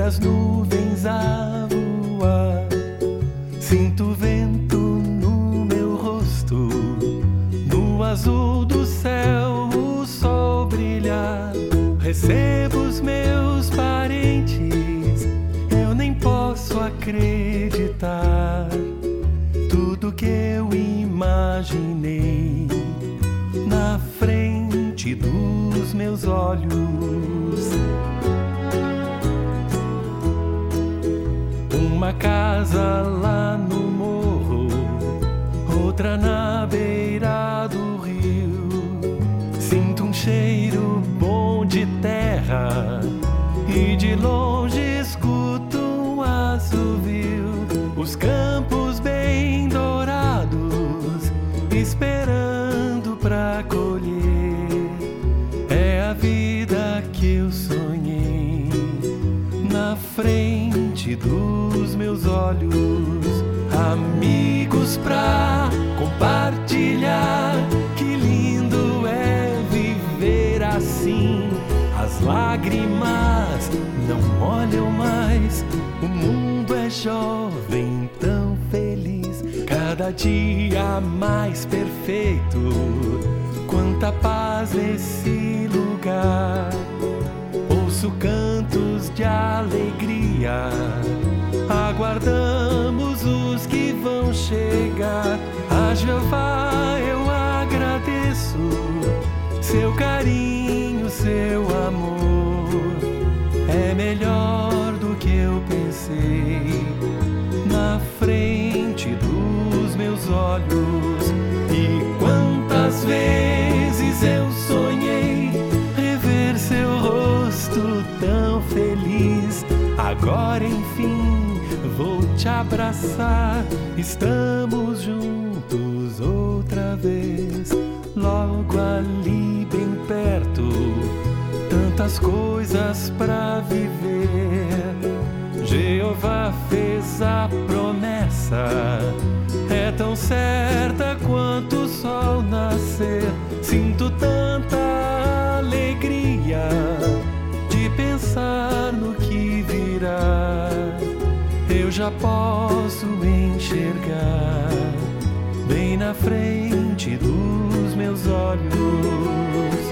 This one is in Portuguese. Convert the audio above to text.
as nuvens a voar. Sinto vento no meu rosto, no azul do céu o sol brilhar. Recebo os meus parentes, eu nem posso acreditar. Tudo que eu imaginei na frente dos meus olhos. Uma casa lá no morro, outra na beira do rio. Sinto um cheiro bom de terra e de longe escuto um assovio. Os campos bem dourados, esperando pra colher. É a vida que eu sonhei na frente dos meus olhos. Amigos pra compartilhar, que lindo é viver assim. As lágrimas não molham mais, o mundo é jovem, tão feliz. Cada dia mais perfeito, quanta paz nesse lugar. Ouço cantos de alegria, aguardamos os que vão chegar. A Jeová eu agradeço, seu carinho, seu amor é melhor do que eu pensei. Na frente dos meus olhos, e quantas vezes eu sonhei rever seu rosto tão feliz. Agora enfim vou te abraçar, estamos juntos outra vez. Logo ali bem perto, tantas coisas pra viver. Jeová fez a promessa, é tão certa quanto o sol nascer. Sinto tanta alegria de pensar no que virá. Eu já posso enxergar bem na frente dos meus olhos.